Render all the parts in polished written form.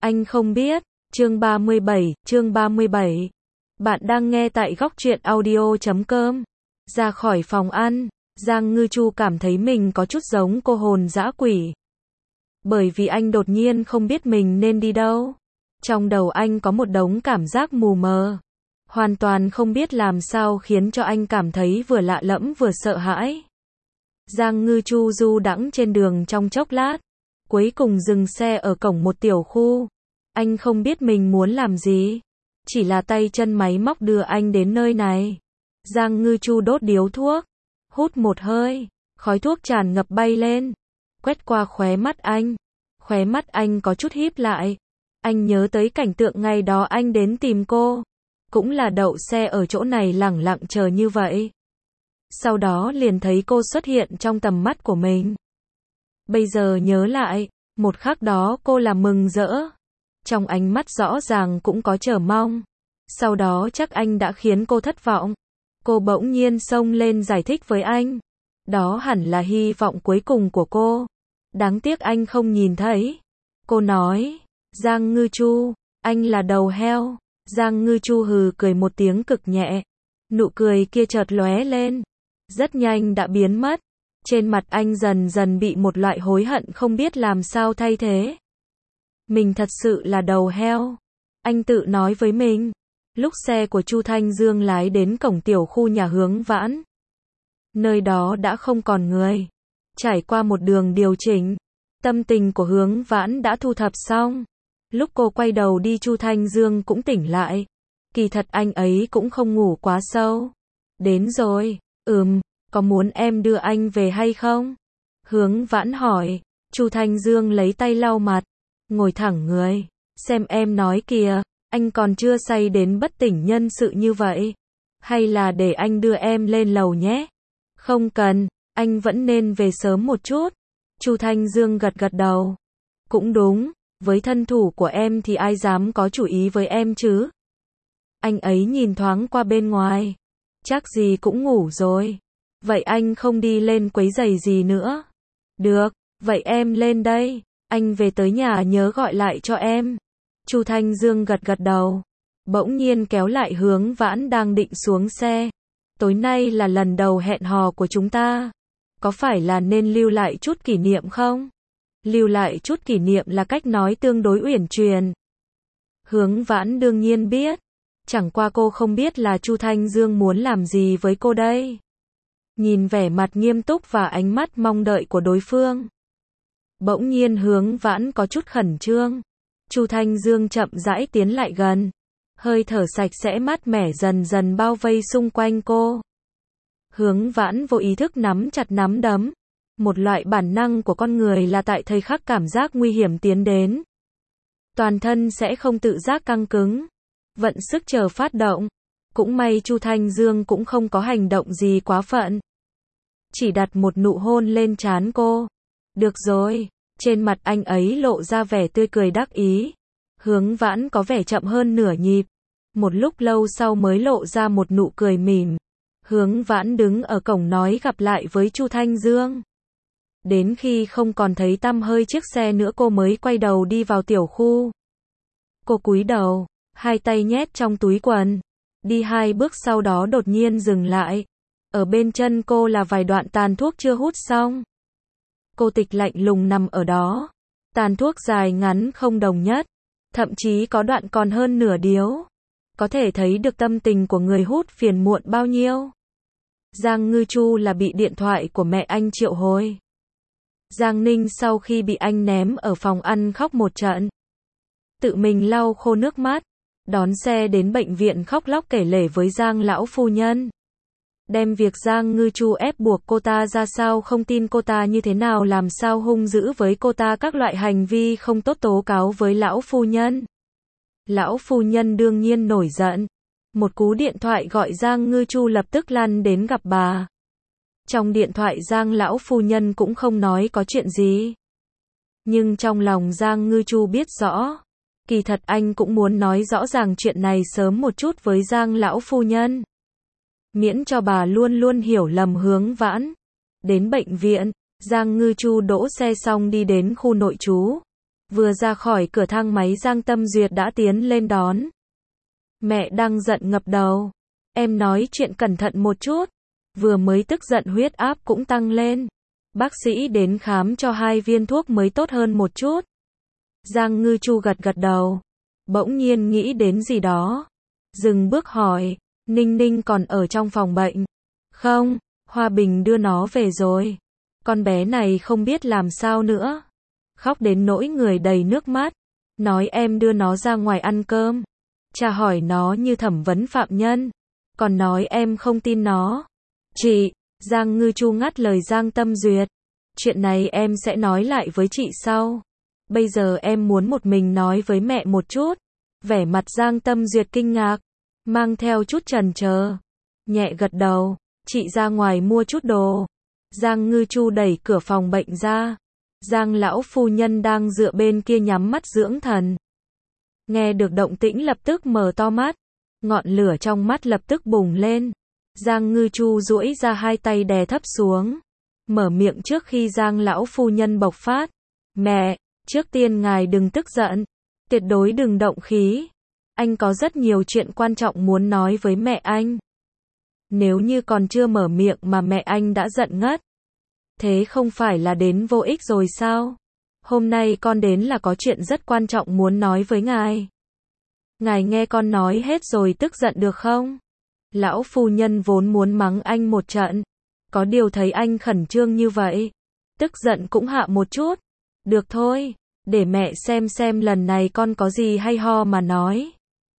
Anh không biết. Chương 37. Bạn đang nghe tại góc truyện audio.com. Ra khỏi phòng ăn, Giang Ngư Chu cảm thấy mình có chút giống cô hồn dã quỷ. Bởi vì anh đột nhiên không biết mình nên đi đâu. Trong đầu anh có một đống cảm giác mù mờ. Hoàn toàn không biết làm sao khiến cho anh cảm thấy vừa lạ lẫm vừa sợ hãi. Giang Ngư Chu du đãng trên đường trong chốc lát. Cuối cùng dừng xe ở cổng một tiểu khu. Anh không biết mình muốn làm gì. Chỉ là tay chân máy móc đưa anh đến nơi này. Giang Ngư Chu đốt điếu thuốc. Hút một hơi. Khói thuốc tràn ngập bay lên. Quét qua khóe mắt anh. Khóe mắt anh có chút híp lại. Anh nhớ tới cảnh tượng ngày đó anh đến tìm cô. Cũng là đậu xe ở chỗ này lẳng lặng chờ như vậy. Sau đó liền thấy cô xuất hiện trong tầm mắt của mình. Bây giờ nhớ lại, một khắc đó cô là mừng rỡ. Trong ánh mắt rõ ràng cũng có chờ mong. Sau đó chắc anh đã khiến cô thất vọng. Cô bỗng nhiên xông lên giải thích với anh. Đó hẳn là hy vọng cuối cùng của cô. Đáng tiếc anh không nhìn thấy. Cô nói, Giang Ngư Chu, anh là đầu heo. Giang Ngư Chu hừ cười một tiếng cực nhẹ. Nụ cười kia chợt lóe lên. Rất nhanh đã biến mất. Trên mặt anh dần dần bị một loại hối hận không biết làm sao thay thế. Mình thật sự là đầu heo. Anh tự nói với mình. Lúc xe của Chu Thanh Dương lái đến cổng tiểu khu nhà Hướng Vãn. Nơi đó đã không còn người. Trải qua một đường điều chỉnh. Tâm tình của Hướng Vãn đã thu thập xong. Lúc cô quay đầu đi Chu Thanh Dương cũng tỉnh lại. Kỳ thật anh ấy cũng không ngủ quá sâu. Đến rồi, có muốn em đưa anh về hay không? Hướng Vãn hỏi. Chu Thanh Dương lấy tay lau mặt. Ngồi thẳng người. Xem em nói kìa, anh còn chưa say đến bất tỉnh nhân sự như vậy. Hay là để anh đưa em lên lầu nhé? Không cần, anh vẫn nên về sớm một chút. Chu Thanh Dương gật gật đầu. Cũng đúng, với thân thủ của em thì ai dám có chủ ý với em chứ? Anh ấy nhìn thoáng qua bên ngoài. Chắc gì cũng ngủ rồi. Vậy anh không đi lên quấy rầy gì nữa. Được, vậy em lên đây. Anh về tới nhà nhớ gọi lại cho em. Chu Thanh Dương gật gật đầu. Bỗng nhiên kéo lại Hướng Vãn đang định xuống xe. Tối nay là lần đầu hẹn hò của chúng ta. Có phải là nên lưu lại chút kỷ niệm không? Lưu lại chút kỷ niệm là cách nói tương đối uyển chuyển. Hướng Vãn đương nhiên biết. Chẳng qua cô không biết là Chu Thanh Dương muốn làm gì với cô đây. Nhìn vẻ mặt nghiêm túc và ánh mắt mong đợi của đối phương. Bỗng nhiên Hướng Vãn có chút khẩn trương. Chu Thanh Dương chậm rãi tiến lại gần. Hơi thở sạch sẽ mát mẻ dần dần bao vây xung quanh cô. Hướng Vãn vô ý thức nắm chặt nắm đấm. Một loại bản năng của con người là tại thời khắc cảm giác nguy hiểm tiến đến. Toàn thân sẽ không tự giác căng cứng. Vận sức chờ phát động. Cũng may Chu Thanh Dương cũng không có hành động gì quá phận. Chỉ đặt một nụ hôn lên trán cô. Được rồi. Trên mặt anh ấy lộ ra vẻ tươi cười đắc ý. Hướng Vãn có vẻ chậm hơn nửa nhịp. Một lúc lâu sau mới lộ ra một nụ cười mỉm. Hướng Vãn đứng ở cổng nói gặp lại với Chu Thanh Dương. Đến khi không còn thấy tăm hơi chiếc xe nữa cô mới quay đầu đi vào tiểu khu. Cô cúi đầu, hai tay nhét trong túi quần. Đi hai bước sau đó đột nhiên dừng lại. Ở bên chân cô là vài đoạn tàn thuốc chưa hút xong. Cô tịch lạnh lùng nằm ở đó. Tàn thuốc dài ngắn không đồng nhất. Thậm chí có đoạn còn hơn nửa điếu. Có thể thấy được tâm tình của người hút phiền muộn bao nhiêu. Giang Ngư Chu là bị điện thoại của mẹ anh triệu hồi. Giang Ninh sau khi bị anh ném ở phòng ăn khóc một trận. Tự mình lau khô nước mắt. Đón xe đến bệnh viện khóc lóc kể lể với Giang lão phu nhân. Đem việc Giang Ngư Chu ép buộc cô ta ra sao không tin cô ta như thế nào làm sao hung dữ với cô ta các loại hành vi không tốt tố cáo với lão phu nhân. Lão phu nhân đương nhiên nổi giận. Một cú điện thoại gọi Giang Ngư Chu lập tức lăn đến gặp bà. Trong điện thoại Giang lão phu nhân cũng không nói có chuyện gì. Nhưng trong lòng Giang Ngư Chu biết rõ. Kỳ thật anh cũng muốn nói rõ ràng chuyện này sớm một chút với Giang lão phu nhân. Miễn cho bà luôn luôn hiểu lầm Hướng Vãn. Đến bệnh viện, Giang Ngư Chu đỗ xe xong đi đến khu nội trú. Vừa ra khỏi cửa thang máy Giang Tâm Duyệt đã tiến lên đón. Mẹ đang giận ngập đầu. Em nói chuyện cẩn thận một chút. Vừa mới tức giận huyết áp cũng tăng lên. Bác sĩ đến khám cho 2 viên thuốc mới tốt hơn một chút. Giang Ngư Chu gật gật đầu. Bỗng nhiên nghĩ đến gì đó. Dừng bước hỏi, Ninh Ninh còn ở trong phòng bệnh. Không, Hoa Bình đưa nó về rồi. Con bé này không biết làm sao nữa. Khóc đến nỗi người đầy nước mắt. Nói em đưa nó ra ngoài ăn cơm. Cha hỏi nó như thẩm vấn phạm nhân. Còn nói em không tin nó. Chị, Giang Ngư Chu ngắt lời Giang Tâm Duyệt. Chuyện này em sẽ nói lại với chị sau. Bây giờ em muốn một mình nói với mẹ một chút. Vẻ mặt Giang Tâm Duyệt kinh ngạc, mang theo chút chần chờ. Nhẹ gật đầu, chị ra ngoài mua chút đồ. Giang Ngư Chu đẩy cửa phòng bệnh ra. Giang lão phu nhân đang dựa bên kia nhắm mắt dưỡng thần. Nghe được động tĩnh lập tức mở to mắt. Ngọn lửa trong mắt lập tức bùng lên. Giang Ngư Chu duỗi ra 2 tay đè thấp xuống. Mở miệng trước khi Giang lão phu nhân bộc phát. Mẹ, trước tiên ngài đừng tức giận. Tuyệt đối đừng động khí. Anh có rất nhiều chuyện quan trọng muốn nói với mẹ anh. Nếu như còn chưa mở miệng mà mẹ anh đã giận ngất. Thế không phải là đến vô ích rồi sao? Hôm nay con đến là có chuyện rất quan trọng muốn nói với ngài. Ngài nghe con nói hết rồi tức giận được không? Lão phu nhân vốn muốn mắng anh một trận. Có điều thấy anh khẩn trương như vậy. Tức giận cũng hạ một chút. Được thôi, để mẹ xem lần này con có gì hay ho mà nói.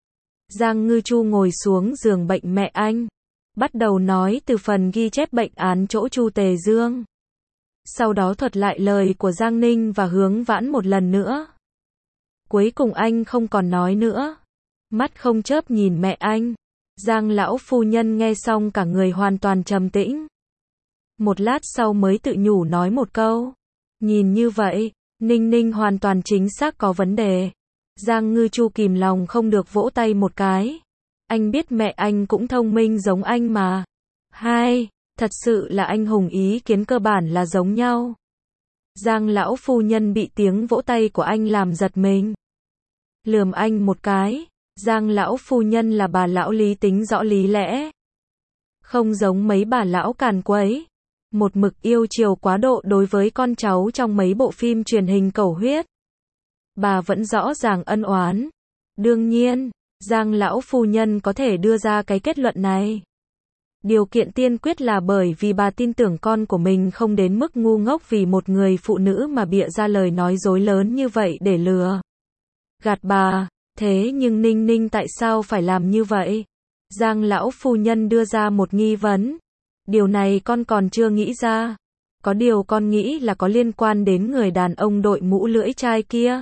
Giang Ngư Chu ngồi xuống giường bệnh mẹ anh. Bắt đầu nói từ phần ghi chép bệnh án chỗ Chu Tề Dương. Sau đó thuật lại lời của Giang Ninh và Hướng Vãn một lần nữa. Cuối cùng anh không còn nói nữa. Mắt không chớp nhìn mẹ anh. Giang lão phu nhân nghe xong cả người hoàn toàn trầm tĩnh. Một lát sau mới tự nhủ nói một câu. Nhìn như vậy, Ninh Ninh hoàn toàn chính xác có vấn đề. Giang Ngư Chu kìm lòng không được vỗ tay một cái. Anh biết mẹ anh cũng thông minh giống anh mà. Hai, thật sự là anh hùng ý kiến cơ bản là giống nhau. Giang lão phu nhân bị tiếng vỗ tay của anh làm giật mình. Lườm anh một cái. Giang lão phu nhân là bà lão lý tính rõ lý lẽ. Không giống mấy bà lão càn quấy. Một mực yêu chiều quá độ đối với con cháu trong mấy bộ phim truyền hình cầu huyết. Bà vẫn rõ ràng ân oán. Đương nhiên, Giang lão phu nhân có thể đưa ra cái kết luận này. Điều kiện tiên quyết là bởi vì bà tin tưởng con của mình không đến mức ngu ngốc vì một người phụ nữ mà bịa ra lời nói dối lớn như vậy để lừa gạt bà. Thế nhưng Ninh Ninh tại sao phải làm như vậy? Giang lão phu nhân đưa ra một nghi vấn. Điều này con còn chưa nghĩ ra. Có điều con nghĩ là có liên quan đến người đàn ông đội mũ lưỡi chai kia.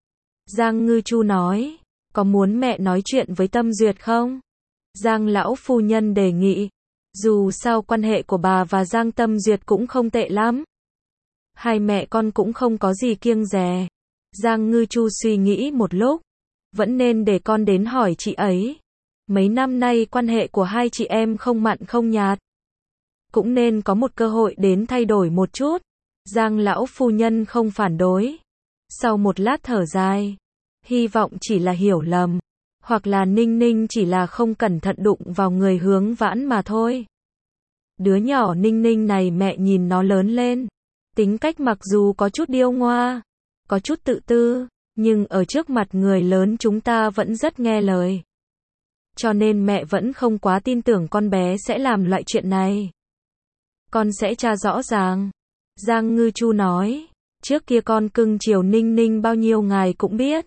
Giang Ngư Chu nói, có muốn mẹ nói chuyện với Tâm Duyệt không? Giang lão phu nhân đề nghị. Dù sao quan hệ của bà và Giang Tâm Duyệt cũng không tệ lắm. Hai mẹ con cũng không có gì kiêng dè. Giang Ngư Chu suy nghĩ một lúc. Vẫn nên để con đến hỏi chị ấy. Mấy năm nay quan hệ của hai chị em không mặn không nhạt. Cũng nên có một cơ hội đến thay đổi một chút. Giang lão phu nhân không phản đối. Sau một lát thở dài. Hy vọng chỉ là hiểu lầm. Hoặc là Ninh Ninh chỉ là không cẩn thận đụng vào người Hướng Vãn mà thôi. Đứa nhỏ Ninh Ninh này mẹ nhìn nó lớn lên. Tính cách mặc dù có chút điêu ngoa. Có chút tự tư. Nhưng ở trước mặt người lớn chúng ta vẫn rất nghe lời. Cho nên mẹ vẫn không quá tin tưởng con bé sẽ làm loại chuyện này. Con sẽ tra rõ ràng. Giang Ngư Chu nói. Trước kia con cưng chiều Ninh Ninh bao nhiêu ngài cũng biết.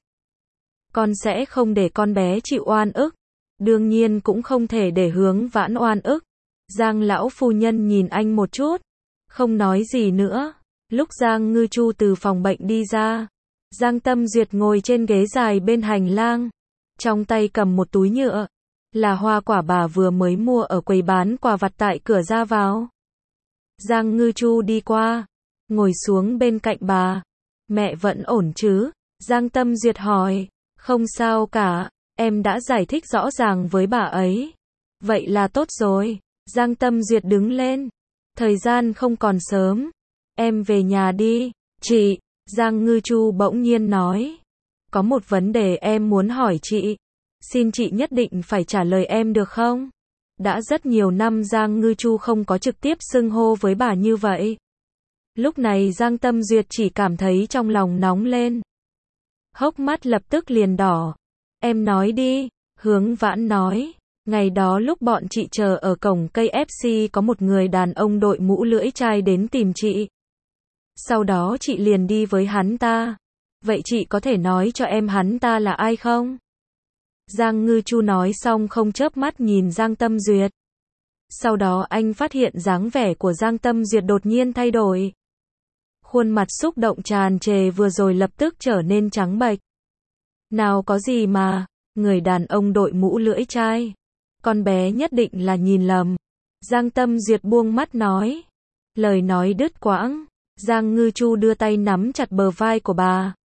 Con sẽ không để con bé chịu oan ức. Đương nhiên cũng không thể để Hướng Vãn oan ức. Giang lão phu nhân nhìn anh một chút. Không nói gì nữa. Lúc Giang Ngư Chu từ phòng bệnh đi ra. Giang Tâm Duyệt ngồi trên ghế dài bên hành lang. Trong tay cầm một túi nhựa. Là hoa quả bà vừa mới mua ở quầy bán quà vặt tại cửa ra vào. Giang Ngư Chu đi qua. Ngồi xuống bên cạnh bà. Mẹ vẫn ổn chứ? Giang Tâm Duyệt hỏi. Không sao cả. Em đã giải thích rõ ràng với bà ấy. Vậy là tốt rồi. Giang Tâm Duyệt đứng lên. Thời gian không còn sớm. Em về nhà đi. Chị. Giang Ngư Chu bỗng nhiên nói. Có một vấn đề em muốn hỏi chị. Xin chị nhất định phải trả lời em được không? Đã rất nhiều năm Giang Ngư Chu không có trực tiếp xưng hô với bà như vậy. Lúc này Giang Tâm Duyệt chỉ cảm thấy trong lòng nóng lên. Hốc mắt lập tức liền đỏ. Em nói đi, Hướng Vãn nói. Ngày đó lúc bọn chị chờ ở cổng cây FC có một người đàn ông đội mũ lưỡi chai đến tìm chị. Sau đó chị liền đi với hắn ta. Vậy chị có thể nói cho em hắn ta là ai không? Giang Ngư Chu nói xong không chớp mắt nhìn Giang Tâm Duyệt. Sau đó anh phát hiện dáng vẻ của Giang Tâm Duyệt đột nhiên thay đổi. Khuôn mặt xúc động tràn trề vừa rồi lập tức trở nên trắng bệch. Nào có gì mà, người đàn ông đội mũ lưỡi chai. Con bé nhất định là nhìn lầm. Giang Tâm Duyệt buông mắt nói. Lời nói đứt quãng. Giang Ngư Chu đưa tay nắm chặt bờ vai của bà.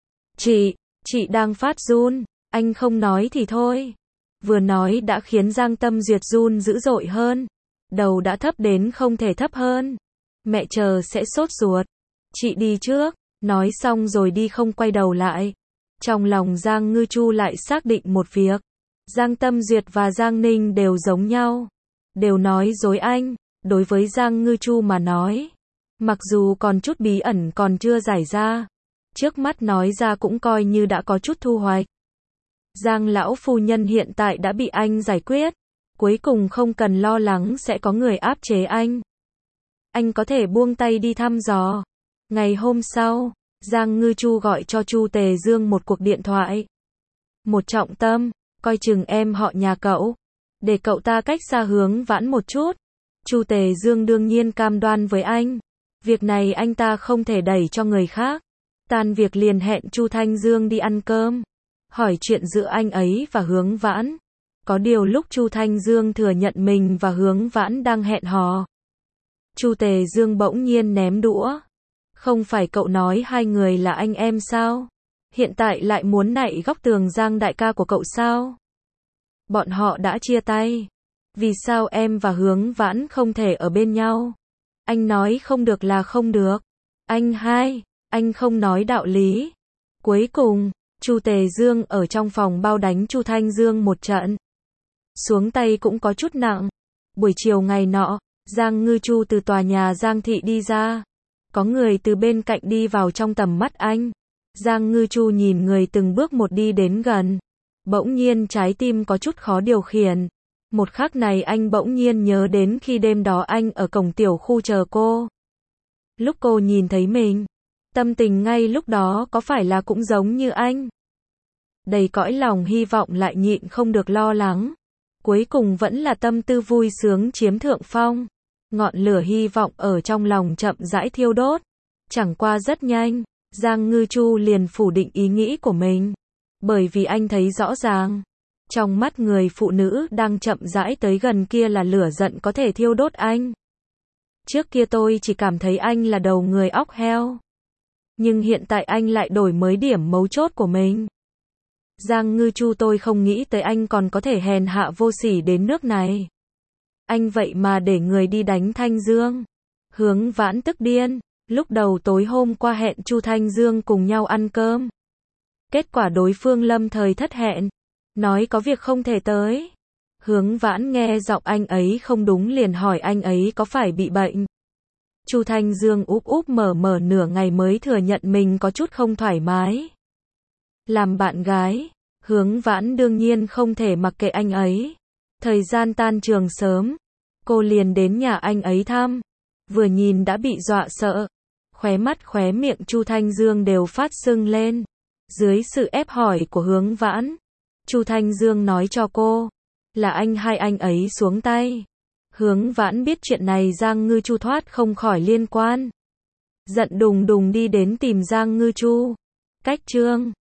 Chị đang phát run. Anh không nói thì thôi. Vừa nói đã khiến Giang Tâm Duyệt run dữ dội hơn. Đầu đã thấp đến không thể thấp hơn. Mẹ chờ sẽ sốt ruột. Chị đi trước. Nói xong rồi đi không quay đầu lại. Trong lòng Giang Ngư Chu lại xác định một việc. Giang Tâm Duyệt và Giang Ninh đều giống nhau. Đều nói dối anh. Đối với Giang Ngư Chu mà nói. Mặc dù còn chút bí ẩn còn chưa giải ra. Trước mắt nói ra cũng coi như đã có chút thu hoạch. Giang lão phu nhân hiện tại đã bị anh giải quyết. Cuối cùng không cần lo lắng sẽ có người áp chế anh. Anh có thể buông tay đi thăm dò. Ngày hôm sau, Giang Ngư Chu gọi cho Chu Tề Dương một cuộc điện thoại. Một trọng tâm, coi chừng em họ nhà cậu. Để cậu ta cách xa Hướng Vãn một chút. Chu Tề Dương đương nhiên cam đoan với anh. Việc này anh ta không thể đẩy cho người khác. Tan việc liền hẹn Chu Thanh Dương đi ăn cơm. Hỏi chuyện giữa anh ấy và Hướng Vãn. Có điều lúc Chu Thanh Dương thừa nhận mình và Hướng Vãn đang hẹn hò. Chu Tề Dương bỗng nhiên ném đũa. Không phải cậu nói hai người là anh em sao? Hiện tại lại muốn nạy góc tường Giang đại ca của cậu sao? Bọn họ đã chia tay. Vì sao em và Hướng Vãn không thể ở bên nhau? Anh nói không được là không được. Anh không nói đạo lý. Cuối cùng, Chu Tề Dương ở trong phòng bao đánh Chu Thanh Dương một trận. Xuống tay cũng có chút nặng. Buổi chiều ngày nọ, Giang Ngư Chu từ tòa nhà Giang Thị đi ra. Có người từ bên cạnh đi vào trong tầm mắt anh. Giang Ngư Chu nhìn người từng bước một đi đến gần. Bỗng nhiên trái tim có chút khó điều khiển. Một khắc này anh bỗng nhiên nhớ đến khi đêm đó anh ở cổng tiểu khu chờ cô. Lúc cô nhìn thấy mình, tâm tình ngay lúc đó có phải là cũng giống như anh? Đầy cõi lòng hy vọng lại nhịn không được lo lắng. Cuối cùng vẫn là tâm tư vui sướng chiếm thượng phong. Ngọn lửa hy vọng ở trong lòng chậm rãi thiêu đốt. Chẳng qua rất nhanh, Giang Ngư Chu liền phủ định ý nghĩ của mình. Bởi vì anh thấy rõ ràng, trong mắt người phụ nữ đang chậm rãi tới gần kia là lửa giận có thể thiêu đốt anh. Trước kia tôi chỉ cảm thấy anh là đầu người óc heo. Nhưng hiện tại anh lại đổi mới điểm mấu chốt của mình. Giang Ngư Chu, tôi không nghĩ tới anh còn có thể hèn hạ vô sỉ đến nước này. Anh vậy mà để người đi đánh Thanh Dương. Hướng Vãn tức điên. Lúc đầu tối hôm qua hẹn Chu Thanh Dương cùng nhau ăn cơm. Kết quả đối phương lâm thời thất hẹn. Nói có việc không thể tới. Hướng Vãn nghe giọng anh ấy không đúng liền hỏi anh ấy có phải bị bệnh. Chu Thanh Dương úp úp mở nửa ngày mới thừa nhận mình có chút không thoải mái. Làm bạn gái, Hướng Vãn đương nhiên không thể mặc kệ anh ấy. Thời gian tan trường sớm, cô liền đến nhà anh ấy thăm. Vừa nhìn đã bị dọa sợ. Khóe mắt khóe miệng Chu Thanh Dương đều phát sưng lên. Dưới sự ép hỏi của Hướng Vãn, Chu Thanh Dương nói cho cô là anh ấy xuống tay. Hướng Vãn biết chuyện này Giang Ngư Chu thoát không khỏi liên quan. Giận đùng đùng đi đến tìm Giang Ngư Chu. Cách chương